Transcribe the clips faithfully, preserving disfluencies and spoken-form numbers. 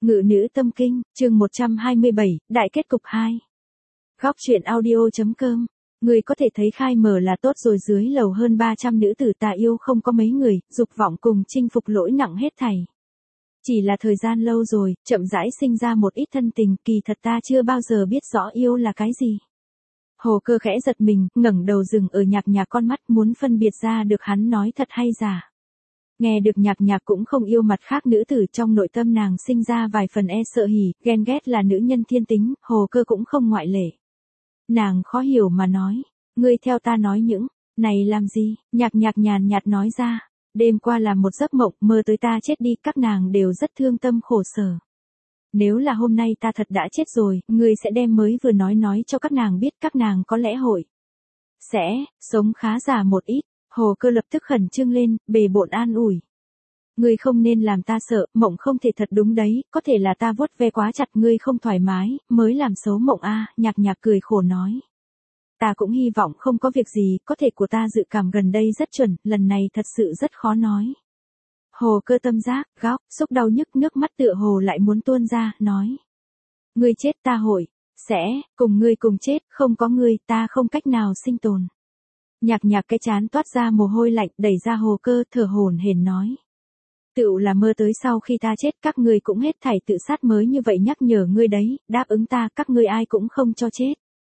Ngự nữ tâm kinh, chương một trăm hai mươi bảy, đại kết cục hai. Góc truyện audio.com. Người có thể thấy khai mở là tốt rồi, dưới lầu hơn ba trăm nữ tử ta yêu không có mấy người, dục vọng cùng chinh phục lỗi nặng hết thảy. Chỉ là thời gian lâu rồi, chậm rãi sinh ra một ít thân tình, kỳ thật ta chưa bao giờ biết rõ yêu là cái gì. Hồ Cơ khẽ giật mình, ngẩng đầu dừng ở Nhạc Nhạc con mắt, muốn phân biệt ra được hắn nói thật hay giả. Nghe được Nhạc Nhạc cũng không yêu mặt khác nữ tử, trong nội tâm nàng sinh ra vài phần e sợ hỉ, ghen ghét là nữ nhân thiên tính, Hồ Cơ cũng không ngoại lệ. Nàng khó hiểu mà nói, ngươi theo ta nói những này làm gì? Nhạc Nhạc nhàn nhạt nói ra, đêm qua là một giấc mộng, mơ tới ta chết đi, các nàng đều rất thương tâm khổ sở. Nếu là hôm nay ta thật đã chết rồi, ngươi sẽ đem mới vừa nói nói cho các nàng biết, các nàng có lẽ hội sẽ sống khá giả một ít. Hồ Cơ lập tức khẩn trương lên, bề bộn an ủi. Ngươi không nên làm ta sợ, mộng không thể thật đúng đấy, có thể là ta vuốt ve quá chặt ngươi không thoải mái, mới làm xấu mộng a. À, Nhạc Nhạc cười khổ nói. Ta cũng hy vọng không có việc gì, có thể của ta dự cảm gần đây rất chuẩn, lần này thật sự rất khó nói. Hồ Cơ tâm giác, góc, xúc đau nhức, nước mắt tựa hồ lại muốn tuôn ra, nói. Ngươi chết ta hội, sẽ, cùng ngươi cùng chết, không có ngươi, ta không cách nào sinh tồn. Nhạc Nhạc cái chán toát ra mồ hôi lạnh, đẩy ra Hồ Cơ, thở hổn hển nói. Tựu là mơ tới sau khi ta chết các ngươi cũng hết thảy tự sát mới như vậy, nhắc nhở ngươi đấy, đáp ứng ta, các ngươi ai cũng không cho chết.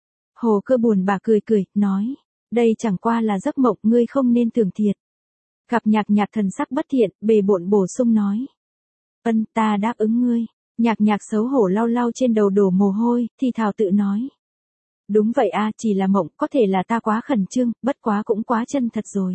Hồ Cơ buồn bã cười cười, nói. Đây chẳng qua là giấc mộng, ngươi không nên tưởng thiệt. Gặp Nhạc Nhạc thần sắc bất thiện, bề bộn bổ sung nói. Ân, ta đáp ứng ngươi. Nhạc Nhạc xấu hổ lau lau trên đầu đổ mồ hôi, thì thào tự nói. Đúng vậy a, chỉ là mộng, có thể là ta quá khẩn trương, bất quá cũng quá chân thật rồi.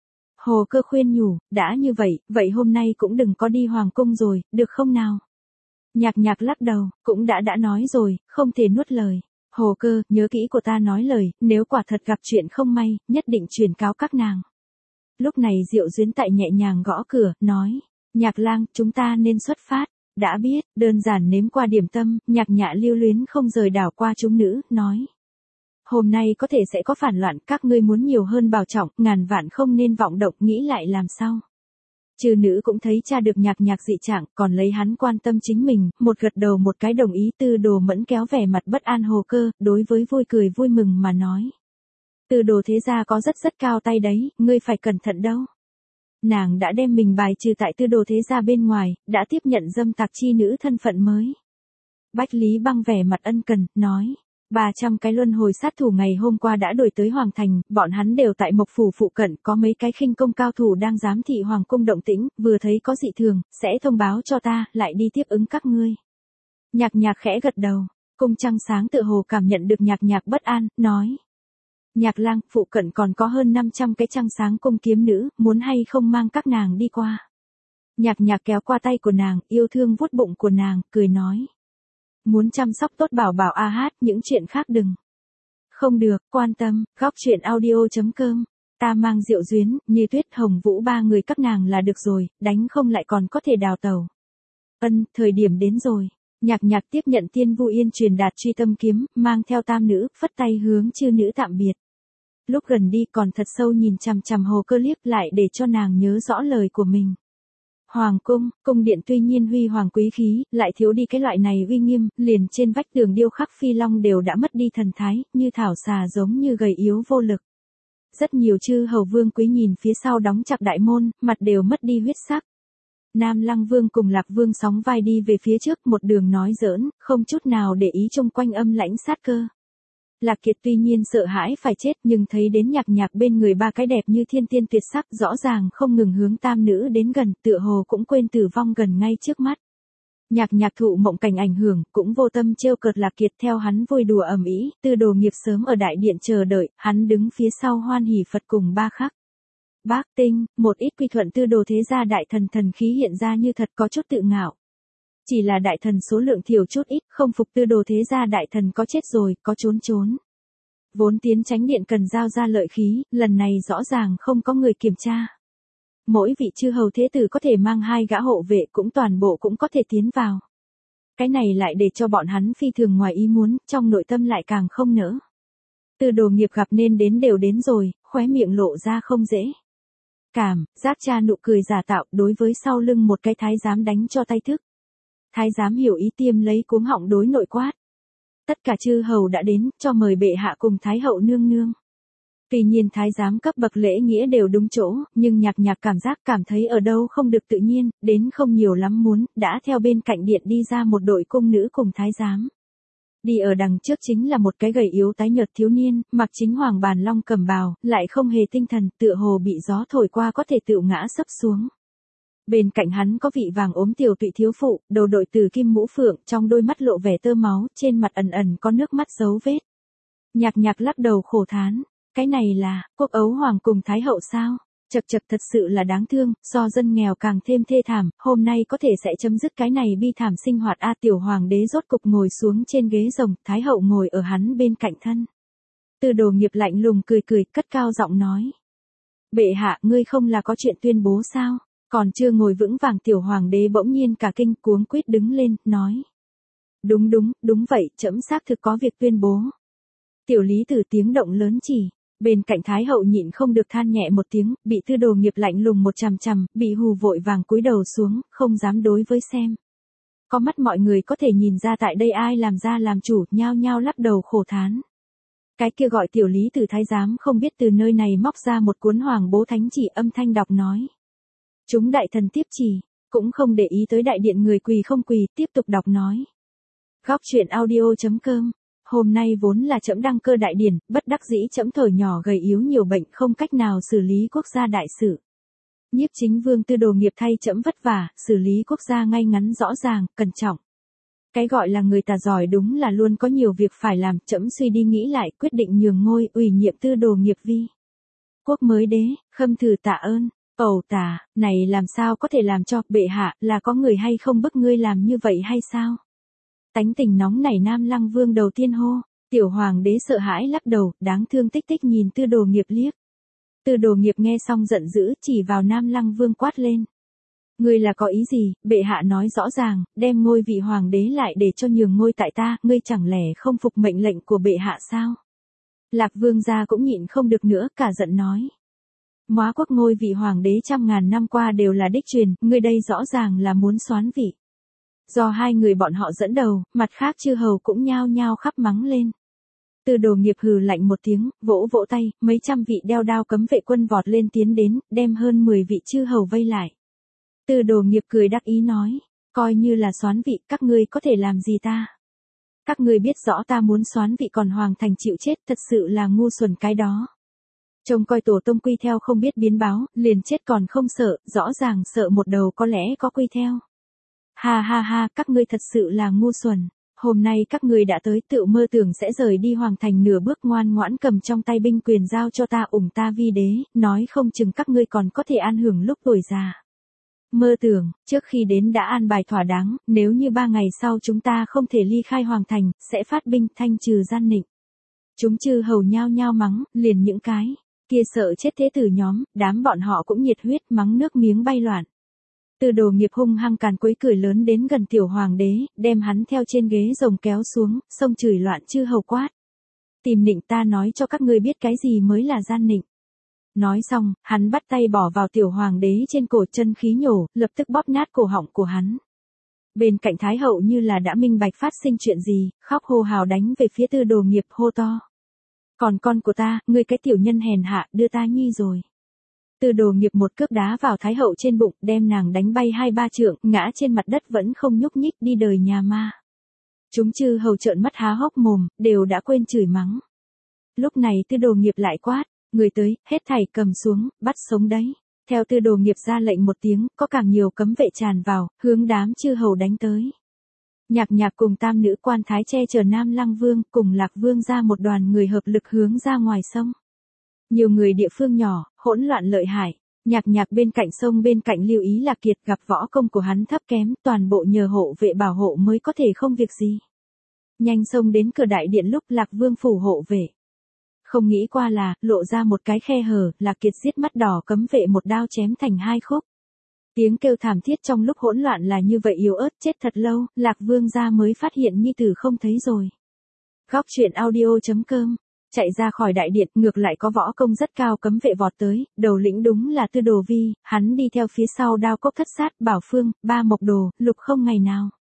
Hồ Cơ khuyên nhủ, đã như vậy, vậy hôm nay cũng đừng có đi hoàng cung rồi, được không nào? Nhạc Nhạc lắc đầu, cũng đã đã nói rồi, không thể nuốt lời. Hồ Cơ, nhớ kỹ của ta nói lời, nếu quả thật gặp chuyện không may, nhất định truyền cáo các nàng. Lúc này Diệu Duyến tại nhẹ nhàng gõ cửa, nói, Nhạc Lang, chúng ta nên xuất phát. Đã biết, đơn giản nếm qua điểm tâm, Nhạc Nhã lưu luyến không rời đảo qua chúng nữ, nói. Hôm nay có thể sẽ có phản loạn, các ngươi muốn nhiều hơn bảo trọng, ngàn vạn không nên vọng động, nghĩ lại làm sao. Trừ nữ cũng thấy cha được Nhạc Nhạc dị trạng, còn lấy hắn quan tâm chính mình, một gật đầu một cái đồng ý. Tư Đồ Mẫn kéo vẻ mặt bất an Hồ Cơ, đối với vui cười vui mừng mà nói. Tư Đồ thế gia có rất rất cao tay đấy, ngươi phải cẩn thận đâu. Nàng đã đem mình bài trừ tại Tư Đồ thế gia bên ngoài, đã tiếp nhận dâm tặc chi nữ thân phận mới. Bách Lý Băng vẻ mặt ân cần, nói. ba trăm cái luân hồi sát thủ ngày hôm qua đã đuổi tới Hoàng Thành, bọn hắn đều tại Mộc Phủ phụ cận, có mấy cái khinh công cao thủ đang giám thị Hoàng cung động tĩnh, vừa thấy có dị thường, sẽ thông báo cho ta, lại đi tiếp ứng các ngươi. Nhạc Nhạc khẽ gật đầu, cung trăng sáng tựa hồ cảm nhận được Nhạc Nhạc bất an, nói. Nhạc Lang, phụ cận còn có hơn năm trăm cái trăng sáng cung kiếm nữ, muốn hay không mang các nàng đi qua. Nhạc Nhạc kéo qua tay của nàng, yêu thương vuốt bụng của nàng, cười nói. Muốn chăm sóc tốt bảo bảo a hát, những chuyện khác đừng. Không được, quan tâm, góc truyện audio.com. Ta mang Diệu Duyến, Như Tuyết, Hồng Vũ ba người các nàng là được rồi, đánh không lại còn có thể đào tẩu. Ân, thời điểm đến rồi. Nhạc Nhạc tiếp nhận Tiên Vu Yên truyền đạt truy tâm kiếm, mang theo tam nữ, phất tay hướng chư nữ tạm biệt. Lúc gần đi còn thật sâu nhìn chằm chằm Hồ Cơ liếc lại để cho nàng nhớ rõ lời của mình. Hoàng cung, cung điện tuy nhiên huy hoàng quý khí, lại thiếu đi cái loại này uy nghiêm, liền trên vách tường điêu khắc phi long đều đã mất đi thần thái, như thảo xà giống như gầy yếu vô lực. Rất nhiều chư hầu vương quý nhìn phía sau đóng chặt đại môn, mặt đều mất đi huyết sắc. Nam Lăng Vương cùng Lạc Vương sóng vai đi về phía trước, một đường nói giỡn, không chút nào để ý chung quanh âm lãnh sát cơ. Lạc Kiệt tuy nhiên sợ hãi phải chết, nhưng thấy đến Nhạc Nhạc bên người ba cái đẹp như thiên tiên tuyệt sắc, rõ ràng không ngừng hướng tam nữ đến gần, tựa hồ cũng quên tử vong gần ngay trước mắt. Nhạc Nhạc thụ mộng cảnh ảnh hưởng, cũng vô tâm trêu cợt Lạc Kiệt, theo hắn vui đùa ầm ĩ. Tư Đồ Nghiệp sớm ở đại điện chờ đợi, hắn đứng phía sau hoan hỉ Phật cùng ba khắc. Bác Tinh, một ít quy thuận Tư Đồ thế gia đại thần thần khí hiện ra như thật, có chút tự ngạo. Chỉ là đại thần số lượng thiểu chút ít, không phục Tư Đồ thế gia đại thần có chết rồi, có trốn trốn. Vốn tiến chánh điện cần giao ra lợi khí, lần này rõ ràng không có người kiểm tra. Mỗi vị chư hầu thế tử có thể mang hai gã hộ vệ, cũng toàn bộ cũng có thể tiến vào. Cái này lại để cho bọn hắn phi thường ngoài ý muốn, trong nội tâm lại càng không nỡ. Tư Đồ Nghiệp gặp nên đến đều đến rồi, khóe miệng lộ ra không dễ. Cảm, giác cha nụ cười giả tạo, đối với sau lưng một cái thái giám đánh cho tay thức. Thái giám hiểu ý tiêm lấy cuống họng đối nội quát. Tất cả chư hầu đã đến, cho mời bệ hạ cùng Thái hậu nương nương. Tuy nhiên thái giám cấp bậc lễ nghĩa đều đúng chỗ, nhưng Nhạc Nhạc cảm giác cảm thấy ở đâu không được tự nhiên, đến không nhiều lắm muốn, đã theo bên cạnh điện đi ra một đội cung nữ cùng thái giám. Đi ở đằng trước chính là một cái gầy yếu tái nhợt thiếu niên, mặc chính hoàng bàn long cầm bào, lại không hề tinh thần, tựa hồ bị gió thổi qua có thể tự ngã sấp xuống. Bên cạnh hắn có vị vàng ốm tiểu tụy thiếu phụ, đầu đội từ kim mũ phượng, trong đôi mắt lộ vẻ tơ máu, trên mặt ẩn ẩn có nước mắt dấu vết. Nhạc Nhạc lắc đầu khổ thán, cái này là, quốc ấu hoàng cùng thái hậu sao? Chật chật thật sự là đáng thương, so dân nghèo càng thêm thê thảm, hôm nay có thể sẽ chấm dứt cái này bi thảm sinh hoạt a tiểu hoàng đế rốt cục ngồi xuống trên ghế rồng, thái hậu ngồi ở hắn bên cạnh thân. Tư Đồ Nghiệp lạnh lùng cười cười, cất cao giọng nói. Bệ hạ, ngươi không là có chuyện tuyên bố sao? Còn chưa ngồi vững vàng tiểu hoàng đế bỗng nhiên cả kinh cuống quýt đứng lên, nói. Đúng đúng, đúng vậy, trẫm xác thực có việc tuyên bố. Tiểu Lý Tử tiếng động lớn chỉ. Bên cạnh Thái hậu nhịn không được than nhẹ một tiếng, bị Tư Đồ Nghiệp lạnh lùng một chằm chằm, bị hù vội vàng cúi đầu xuống, không dám đối với xem. Có mắt mọi người có thể nhìn ra tại đây ai làm ra làm chủ, nhao nhao lắc đầu khổ thán. Cái kia gọi Tiểu Lý Tử thái giám không biết từ nơi này móc ra một cuốn Hoàng Bố Thánh Chỉ, âm thanh đọc nói. Chúng đại thần tiếp chỉ, cũng không để ý tới đại điện người quỳ không quỳ, tiếp tục đọc nói. Góc truyện audio chấm com. Hôm nay vốn là trẫm đăng cơ đại điển, bất đắc dĩ trẫm thở nhỏ gầy yếu nhiều bệnh, không cách nào xử lý quốc gia đại sự. Nhiếp chính vương Tư Đồ Nghiệp thay trẫm vất vả, xử lý quốc gia ngay ngắn rõ ràng, cẩn trọng. Cái gọi là người ta giỏi đúng là luôn có nhiều việc phải làm, trẫm suy đi nghĩ lại, quyết định nhường ngôi ủy nhiệm Tư Đồ Nghiệp vi quốc mới đế, khâm thử tạ ơn. Ẩu tả, này làm sao có thể làm cho, bệ hạ, là có người hay không bức ngươi làm như vậy hay sao? Tánh tình nóng nảy Nam Lăng Vương đầu tiên hô, tiểu hoàng đế sợ hãi lắc đầu, đáng thương tích tích nhìn Tư Đồ Nghiệp liếc. Tư Đồ Nghiệp nghe xong giận dữ, chỉ vào Nam Lăng Vương quát lên. Ngươi là có ý gì, bệ hạ nói rõ ràng, đem ngôi vị hoàng đế lại để cho nhường ngôi tại ta, ngươi chẳng lẽ không phục mệnh lệnh của bệ hạ sao? Lạc Vương gia cũng nhịn không được nữa, cả giận nói. Móa quốc ngôi vị hoàng đế trăm ngàn năm qua đều là đích truyền, ngươi đây rõ ràng là muốn soán vị. Do hai người bọn họ dẫn đầu, mặt khác chư hầu cũng nhao nhao khắp mắng lên. Tư Đồ Nghiệp hừ lạnh một tiếng, vỗ vỗ tay, mấy trăm vị đeo đao cấm vệ quân vọt lên tiến đến, đem hơn mười vị chư hầu vây lại. Tư Đồ Nghiệp cười đắc ý nói, coi như là soán vị, các ngươi có thể làm gì ta? Các ngươi biết rõ ta muốn soán vị còn hoàng thành chịu chết, thật sự là ngu xuẩn cái đó. Trông coi tổ tông quy theo không biết biến báo, liền chết còn không sợ, rõ ràng sợ một đầu có lẽ có quy theo. Ha ha ha, các ngươi thật sự là ngu xuẩn. Hôm nay các ngươi đã tới, tự mơ tưởng sẽ rời đi hoàng thành nửa bước, ngoan ngoãn cầm trong tay binh quyền giao cho ta ủng ta vi đế, nói không chừng các ngươi còn có thể an hưởng lúc tuổi già. Mơ tưởng, trước khi đến đã an bài thỏa đáng, nếu như ba ngày sau chúng ta không thể ly khai hoàng thành, sẽ phát binh thanh trừ gian nịnh. Chúng chư hầu nhao nhao mắng, liền những cái kia sợ chết thế tử nhóm, đám bọn họ cũng nhiệt huyết mắng nước miếng bay loạn. Tư Đồ Nghiệp hung hăng càn quấy cười lớn đến gần tiểu hoàng đế, đem hắn theo trên ghế rồng kéo xuống, xông chửi loạn chư hầu quát. Tìm nịnh ta nói cho các ngươi biết cái gì mới là gian nịnh. Nói xong, hắn bắt tay bỏ vào tiểu hoàng đế trên cổ, chân khí nhổ, lập tức bóp nát cổ họng của hắn. Bên cạnh Thái hậu như là đã minh bạch phát sinh chuyện gì, khóc hô hào đánh về phía Tư Đồ Nghiệp hô to. Còn con của ta, ngươi cái tiểu nhân hèn hạ, đưa ta nhi rồi. Tư Đồ Nghiệp một cước đá vào Thái hậu trên bụng, đem nàng đánh bay hai ba trượng, ngã trên mặt đất vẫn không nhúc nhích, đi đời nhà ma. Chúng chư hầu trợn mắt há hốc mồm, đều đã quên chửi mắng. Lúc này Tư Đồ Nghiệp lại quát, người tới, hết thảy cầm xuống, bắt sống đấy. Theo Tư Đồ Nghiệp ra lệnh một tiếng, có càng nhiều cấm vệ tràn vào, hướng đám chư hầu đánh tới. Nhạc Nhạc cùng tam nữ quan thái che chở Nam Lăng Vương, cùng Lạc Vương ra một đoàn người hợp lực hướng ra ngoài sông. Nhiều người địa phương nhỏ, hỗn loạn lợi hại. Nhạc Nhạc bên cạnh sông bên cạnh Lưu Ý Lạc Kiệt, gặp võ công của hắn thấp kém, toàn bộ nhờ hộ vệ bảo hộ mới có thể không việc gì. Nhanh sông đến cửa đại điện lúc Lạc Vương phủ hộ vệ. Không nghĩ qua là, lộ ra một cái khe hở, Lạc Kiệt giết mắt đỏ cấm vệ một đao chém thành hai khúc. Tiếng kêu thảm thiết trong lúc hỗn loạn là như vậy yếu ớt, chết thật lâu, Lạc Vương gia mới phát hiện nhi tử không thấy rồi. Góc truyện audio chấm com. Chạy ra khỏi đại điện, ngược lại có võ công rất cao cấm vệ vọt tới, đầu lĩnh đúng là Tư Đồ Vi, hắn đi theo phía sau đao cốc thất sát, Bảo Phương, Ba Mộc Đồ, Lục Không ngày nào.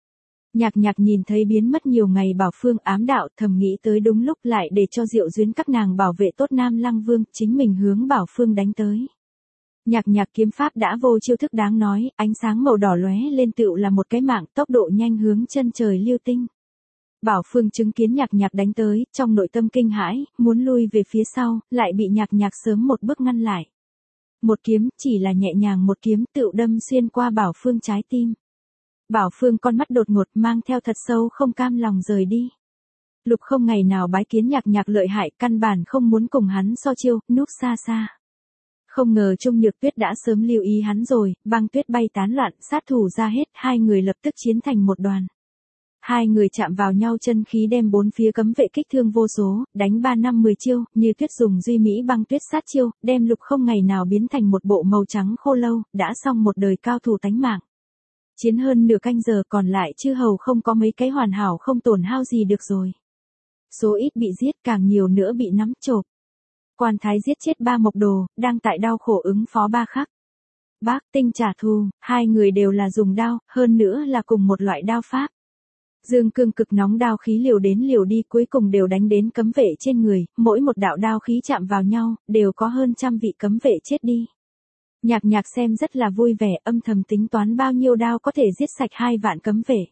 Nhạc Nhạc nhìn thấy biến mất nhiều ngày Bảo Phương ám đạo, thầm nghĩ tới đúng lúc lại để cho Diệu Duyến các nàng bảo vệ tốt Nam Lăng Vương, chính mình hướng Bảo Phương đánh tới. Nhạc Nhạc kiếm pháp đã vô chiêu thức đáng nói, ánh sáng màu đỏ lóe lên tựu là một cái mạng, tốc độ nhanh hướng chân trời lưu tinh. Bảo Phương chứng kiến Nhạc Nhạc đánh tới, trong nội tâm kinh hãi, muốn lui về phía sau, lại bị Nhạc Nhạc sớm một bước ngăn lại. Một kiếm, chỉ là nhẹ nhàng một kiếm, tựu đâm xuyên qua Bảo Phương trái tim. Bảo Phương con mắt đột ngột mang theo thật sâu không cam lòng rời đi. Lục Không ngày nào bái kiến Nhạc Nhạc lợi hại, căn bản không muốn cùng hắn so chiêu, núp xa xa. Không ngờ Trung Nhược Tuyết đã sớm lưu ý hắn rồi, băng tuyết bay tán loạn, sát thủ ra hết, hai người lập tức chiến thành một đoàn. Hai người chạm vào nhau chân khí đem bốn phía cấm vệ kích thương vô số, đánh ba năm mười chiêu, như tuyết dùng duy mỹ băng tuyết sát chiêu, đem Lục Không ngày nào biến thành một bộ màu trắng khô lâu, đã xong một đời cao thủ tánh mạng. Chiến hơn nửa canh giờ còn lại chư hầu không có mấy cái hoàn hảo không tổn hao gì được rồi. Số ít bị giết càng nhiều nữa bị nắm chộp. Quan thái giết chết ba mộc đồ, đang tại đau khổ ứng phó ba khắc. Bác Tinh trả thù, hai người đều là dùng đao, hơn nữa là cùng một loại đao pháp. Dương cương cực nóng đao khí liều đến liều đi cuối cùng đều đánh đến cấm vệ trên người, mỗi một đạo đao khí chạm vào nhau, đều có hơn trăm vị cấm vệ chết đi. Nhạc Nhạc xem rất là vui vẻ, âm thầm tính toán bao nhiêu đao có thể giết sạch hai vạn cấm vệ.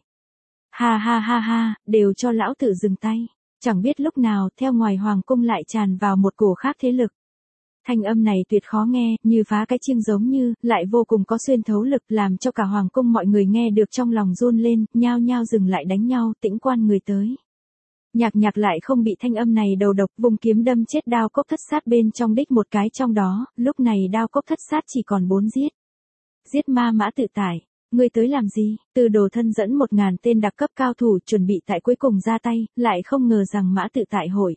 Ha ha ha ha, đều cho lão tử dừng tay. Chẳng biết lúc nào, theo ngoài hoàng cung lại tràn vào một cổ khác thế lực. Thanh âm này tuyệt khó nghe, như phá cái chiêng giống như, lại vô cùng có xuyên thấu lực, làm cho cả hoàng cung mọi người nghe được trong lòng run lên, nhao nhao dừng lại đánh nhau, tĩnh quan người tới. Nhạc Nhạc lại không bị thanh âm này đầu độc, vùng kiếm đâm chết đao cốc thất sát bên trong đích một cái trong đó, lúc này đao cốc thất sát chỉ còn bốn giết. Giết ma Mã Tự Tại, ngươi tới làm gì? Từ Đồ thân dẫn một ngàn tên đặc cấp cao thủ chuẩn bị tại cuối cùng ra tay, lại không ngờ rằng Mã Tự Tại hội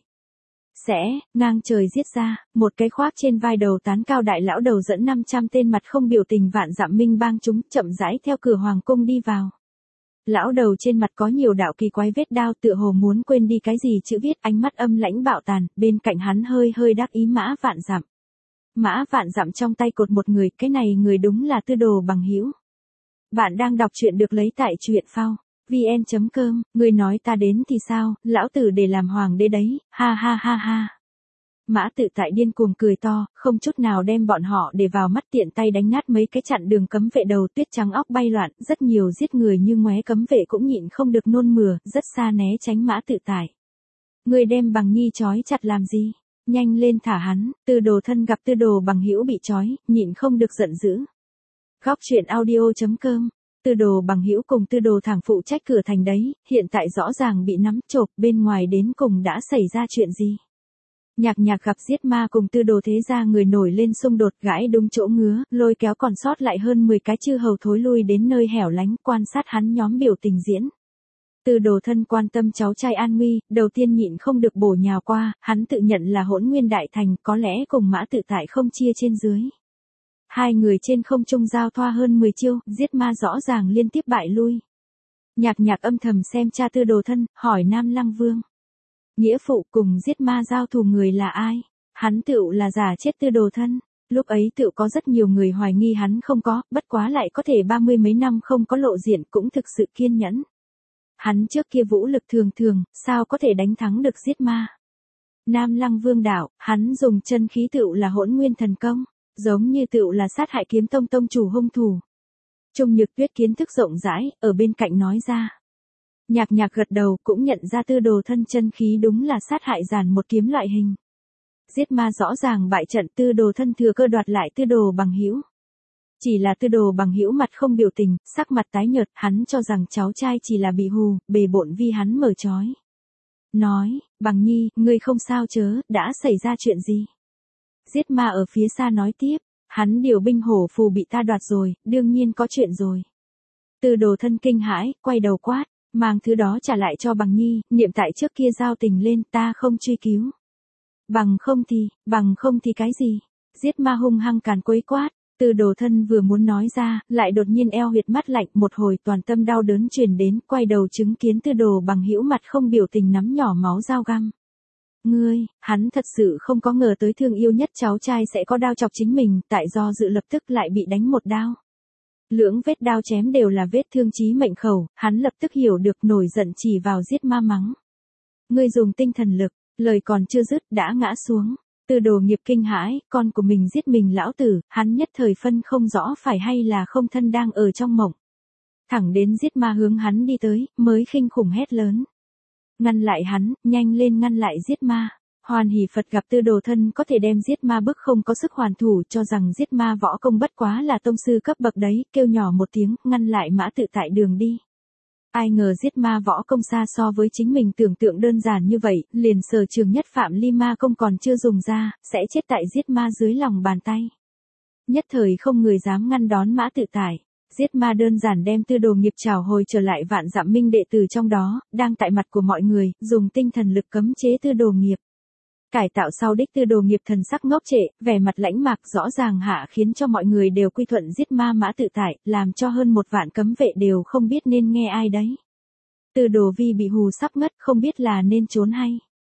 sẽ ngang trời giết ra, một cái khoác trên vai đầu tán cao đại lão đầu dẫn năm trăm tên mặt không biểu tình vạn dặm minh bang chúng chậm rãi theo cửa hoàng cung đi vào. Lão đầu trên mặt có nhiều đạo kỳ quái vết đao tựa hồ muốn quên đi cái gì chữ viết, ánh mắt âm lãnh bạo tàn, bên cạnh hắn hơi hơi đắc ý Mã Vạn Dặm. Mã Vạn Dặm trong tay cột một người, cái này người đúng là Tư Đồ Bằng Hữu. Bạn đang đọc truyện được lấy tại truyện phao vn chấm com, người nói ta đến thì sao, lão tử để làm hoàng đế đấy, ha ha ha ha. Mã Tự Tại điên cuồng cười to, không chút nào đem bọn họ để vào mắt, tiện tay đánh nát mấy cái chặn đường cấm vệ đầu, tuyết trắng óc bay loạn, rất nhiều giết người như ngoé cấm vệ cũng nhịn không được nôn mửa, rất xa né tránh Mã Tự Tại. Người đem Bằng Nhi trói chặt làm gì? Nhanh lên thả hắn. Tư Đồ thân gặp Tư Đồ Bằng Hữu bị trói, nhịn không được giận dữ. Góc truyện audio chấm com. Tư Đồ Bằng Hữu cùng Tư Đồ thẳng phụ trách cửa thành đấy, hiện tại rõ ràng bị nắm chộp, bên ngoài đến cùng đã xảy ra chuyện gì? Nhạc Nhạc gặp giết ma cùng Tư Đồ thế gia người nổi lên xung đột, gãi đúng chỗ ngứa, lôi kéo còn sót lại hơn mười cái chư hầu thối lui đến nơi hẻo lánh, quan sát hắn nhóm biểu tình diễn. Tư Đồ thân quan tâm cháu trai an nguy, đầu tiên nhịn không được bổ nhào qua, hắn tự nhận là Hỗn Nguyên đại thành, có lẽ cùng Mã Tự Tại không chia trên dưới. Hai người trên không trung giao thoa hơn mười chiêu, giết ma rõ ràng liên tiếp bại lui. Nhạc Nhạc âm thầm xem cha Tư Đồ thân, hỏi Nam Lăng Vương. Nghĩa phụ cùng giết ma giao thù người là ai? Hắn tựu là giả chết Tư Đồ thân. Lúc ấy tựu có rất nhiều người hoài nghi hắn không có, bất quá lại có thể ba mươi mấy năm không có lộ diện, cũng thực sự kiên nhẫn. Hắn trước kia vũ lực thường thường, sao có thể đánh thắng được giết ma? Nam Lăng Vương đạo, hắn dùng chân khí tựu là Hỗn Nguyên thần công, giống như tựu là sát hại Kiếm Tông tông chủ hung thủ. Trung Nhược Tuyết kiến thức rộng rãi, ở bên cạnh nói ra. Nhạc Nhạc gật đầu, cũng nhận ra Tư Đồ thân chân khí đúng là sát hại giản một kiếm loại hình. Giết ma rõ ràng bại trận, Tư Đồ thân thừa cơ đoạt lại Tư Đồ Bằng Hữu. Chỉ là Tư Đồ Bằng Hữu mặt không biểu tình, sắc mặt tái nhợt, hắn cho rằng cháu trai chỉ là bị hù, bề bộn vì hắn mở trói. Nói, Bằng Nhi, ngươi không sao chớ, đã xảy ra chuyện gì? Giết ma ở phía xa nói tiếp, hắn điều binh hổ phù bị ta đoạt rồi, đương nhiên có chuyện rồi. Tư Đồ thân kinh hãi, quay đầu quát, mang thứ đó trả lại cho Bằng Nhi, niệm tại trước kia giao tình lên, ta không truy cứu. Bằng không thì, bằng không thì cái gì? Giết ma hung hăng càn quấy quát. Tư Đồ thân vừa muốn nói ra, lại đột nhiên eo huyệt mắt lạnh, một hồi toàn tâm đau đớn truyền đến, quay đầu chứng kiến Tư Đồ Bằng Hữu mặt không biểu tình nắm nhỏ máu dao găm. Ngươi, hắn thật sự không có ngờ tới thương yêu nhất cháu trai sẽ có đao chọc chính mình, tại do dự lập tức lại bị đánh một đao. Lưỡng vết đao chém đều là vết thương chí mệnh khẩu, hắn lập tức hiểu được nổi giận chỉ vào giết ma mắng. Ngươi dùng tinh thần lực, lời còn chưa dứt đã ngã xuống. Tư Đồ Nghiệp kinh hãi, con của mình giết mình lão tử, hắn nhất thời phân không rõ phải hay là không thân đang ở trong mộng. Thẳng đến giết ma hướng hắn đi tới, mới khinh khủng hét lớn. Ngăn lại hắn, nhanh lên ngăn lại giết ma. Hoan hỉ Phật gặp Tư Đồ thân có thể đem giết ma bức không có sức hoàn thủ, cho rằng giết ma võ công bất quá là tông sư cấp bậc đấy, kêu nhỏ một tiếng, ngăn lại Mã Tự Tại đường đi. Ai ngờ giết ma võ công xa so với chính mình tưởng tượng đơn giản như vậy, liền sở trường nhất Phạm Ly Ma công còn chưa dùng ra, sẽ chết tại giết ma dưới lòng bàn tay. Nhất thời không người dám ngăn đón Mã Tự Tại. Giết ma đơn giản đem Tư Đồ Nghiệp trảo hồi trở lại Vạn Dặm Minh đệ tử trong đó, đang tại mặt của mọi người, dùng tinh thần lực cấm chế Tư Đồ Nghiệp. Cải tạo sau đích Tư Đồ Nghiệp thần sắc ngốc trệ, vẻ mặt lãnh mạc rõ ràng hạ khiến cho mọi người đều quy thuận giết ma Mã Tự Tại, làm cho hơn một vạn cấm vệ đều không biết nên nghe ai đấy. Tư Đồ Vi bị hù sắp ngất, không biết là nên trốn hay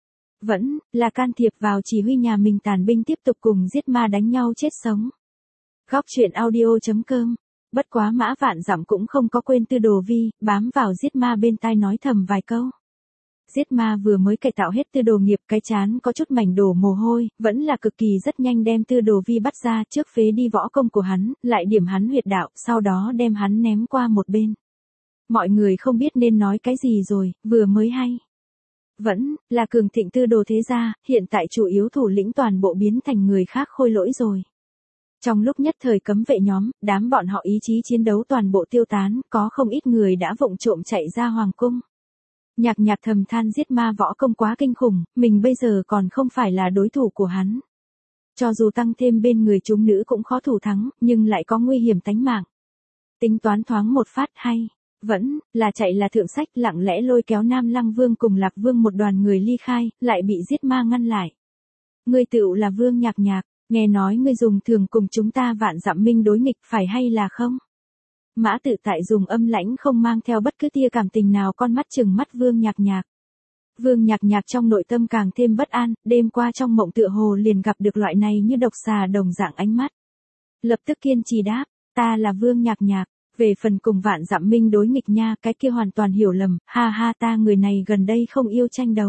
vẫn là can thiệp vào chỉ huy nhà mình tàn binh tiếp tục cùng giết ma đánh nhau chết sống. Góc truyện audio chấm com. Bất quá Mã Vạn Dặm cũng không có quên Tư Đồ Vi, bám vào giết ma bên tai nói thầm vài câu. Giết ma vừa mới cải tạo hết Tư Đồ Nghiệp, cái chán có chút mảnh đổ mồ hôi, vẫn là cực kỳ rất nhanh đem Tư Đồ Vi bắt ra, trước phế đi võ công của hắn, lại điểm hắn huyệt đạo, sau đó đem hắn ném qua một bên. Mọi người không biết nên nói cái gì rồi, vừa mới hay. Vẫn là cường thịnh Tư Đồ thế gia, hiện tại chủ yếu thủ lĩnh toàn bộ biến thành người khác khôi lỗi rồi. Trong lúc nhất thời cấm vệ nhóm, đám bọn họ ý chí chiến đấu toàn bộ tiêu tán, có không ít người đã vụng trộm chạy ra hoàng cung. Nhạc Nhạc thầm than giết ma võ công quá kinh khủng, mình bây giờ còn không phải là đối thủ của hắn. Cho dù tăng thêm bên người chúng nữ cũng khó thủ thắng, nhưng lại có nguy hiểm tánh mạng. Tính toán thoáng một phát hay, vẫn là chạy là thượng sách, lặng lẽ lôi kéo Nam Lăng Vương cùng Lạc Vương một đoàn người ly khai, lại bị giết ma ngăn lại. Ngươi tựu là Vương Nhạc Nhạc, nghe nói ngươi dùng thường cùng chúng ta Vạn Dặm Minh đối nghịch, phải hay là không? Mã Tự Tại dùng âm lãnh không mang theo bất cứ tia cảm tình nào con mắt trừng mắt Vương Nhạc Nhạc. Vương Nhạc Nhạc trong nội tâm càng thêm bất an, đêm qua trong mộng tựa hồ liền gặp được loại này như độc xà đồng dạng ánh mắt. Lập tức kiên trì đáp, ta là Vương Nhạc Nhạc, về phần cùng Vạn Dặm Minh đối nghịch nha, cái kia hoàn toàn hiểu lầm, ha ha, ta người này gần đây không yêu tranh đấu.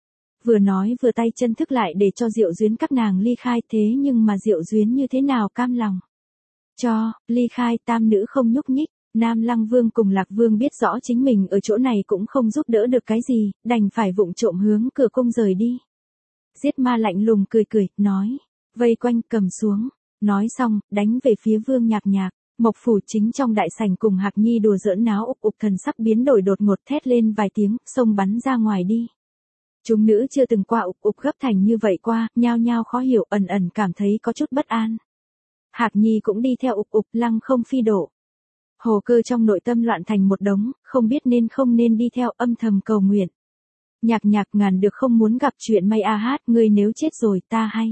Vừa nói vừa tay chân thức lại để cho Diệu Duyến các nàng ly khai, thế nhưng mà Diệu Duyến như thế nào cam lòng. Cho, ly khai, tam nữ không nhúc nhích. Nam Lăng Vương cùng Lạc Vương biết rõ chính mình ở chỗ này cũng không giúp đỡ được cái gì, đành phải vụng trộm hướng cửa cung rời đi. Giết ma lạnh lùng cười cười, nói, vây quanh cầm xuống. Nói xong, đánh về phía Vương Nhạc Nhạc. Mộc Phủ chính trong đại sảnh cùng Hạc Nhi đùa giỡn náo, ục ục thần sắc biến đổi đột ngột, thét lên vài tiếng, xông bắn ra ngoài đi. Chúng nữ chưa từng qua ục ục gấp thành như vậy qua, nhao nhao khó hiểu, ẩn ẩn cảm thấy có chút bất an. Hạc Nhi cũng đi theo ục ục, lăng không phi đổ. Hồ Cơ trong nội tâm loạn thành một đống, không biết nên không nên đi theo, âm thầm cầu nguyện. Nhạc Nhạc ngàn được không muốn gặp chuyện may a hát, ngươi nếu chết rồi ta hay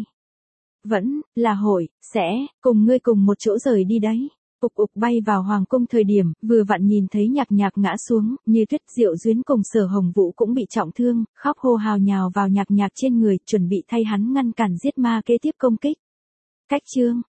vẫn là hội sẽ cùng ngươi cùng một chỗ rời đi đấy. Ục ục bay vào hoàng cung thời điểm, vừa vặn nhìn thấy Nhạc Nhạc ngã xuống, Như Tuyết, Diệu Duyến cùng Sở Hồng Vũ cũng bị trọng thương, khóc hô hào nhào vào Nhạc Nhạc trên người, chuẩn bị thay hắn ngăn cản giết ma kế tiếp công kích. Cách chương